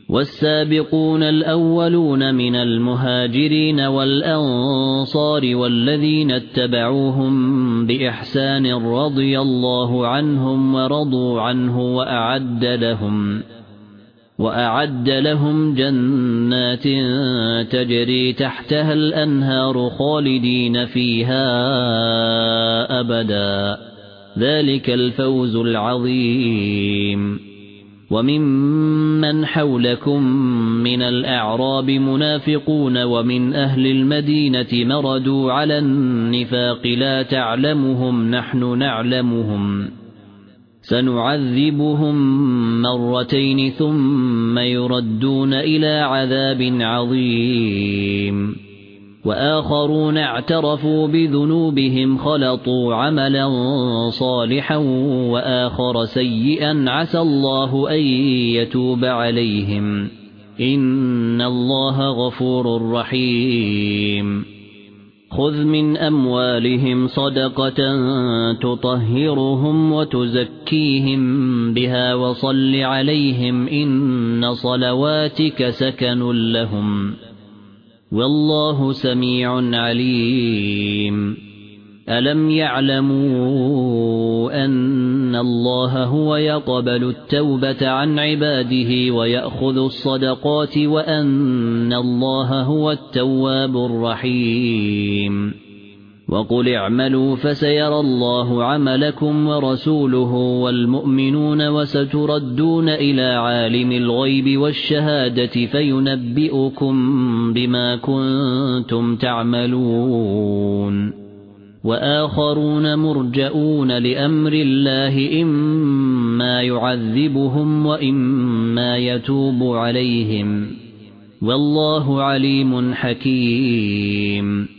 والسابقون الأولون من المهاجرين والأنصار والذين اتبعوهم بإحسان رضي الله عنهم ورضوا عنه وأعد لهم جنات تجري تحتها الأنهار خالدين فيها أبدا ذلك الفوز العظيم. وممن حولكم من الأعراب منافقون ومن أهل المدينة مردوا على النفاق لا تعلمهم نحن نعلمهم سنعذبهم مرتين ثم يردون إلى عذاب عظيم. وآخرون اعترفوا بذنوبهم خلطوا عملا صالحا وآخر سيئا عسى الله أن يتوب عليهم إن الله غفور رحيم. خذ من أموالهم صدقة تطهرهم وتزكيهم بها وصل عليهم إن صلواتك سكن لهم والله سميع عليم. ألم يعلموا أن الله هو يقبل التوبة عن عباده ويأخذ الصدقات وأن الله هو التواب الرحيم. وقل اعملوا فسيرى الله عملكم ورسوله والمؤمنون وستردون إلى عالم الغيب والشهادة فينبئكم بما كنتم تعملون. وآخرون مرجئون لأمر الله إما يعذبهم وإما يتوب عليهم والله عليم حكيم.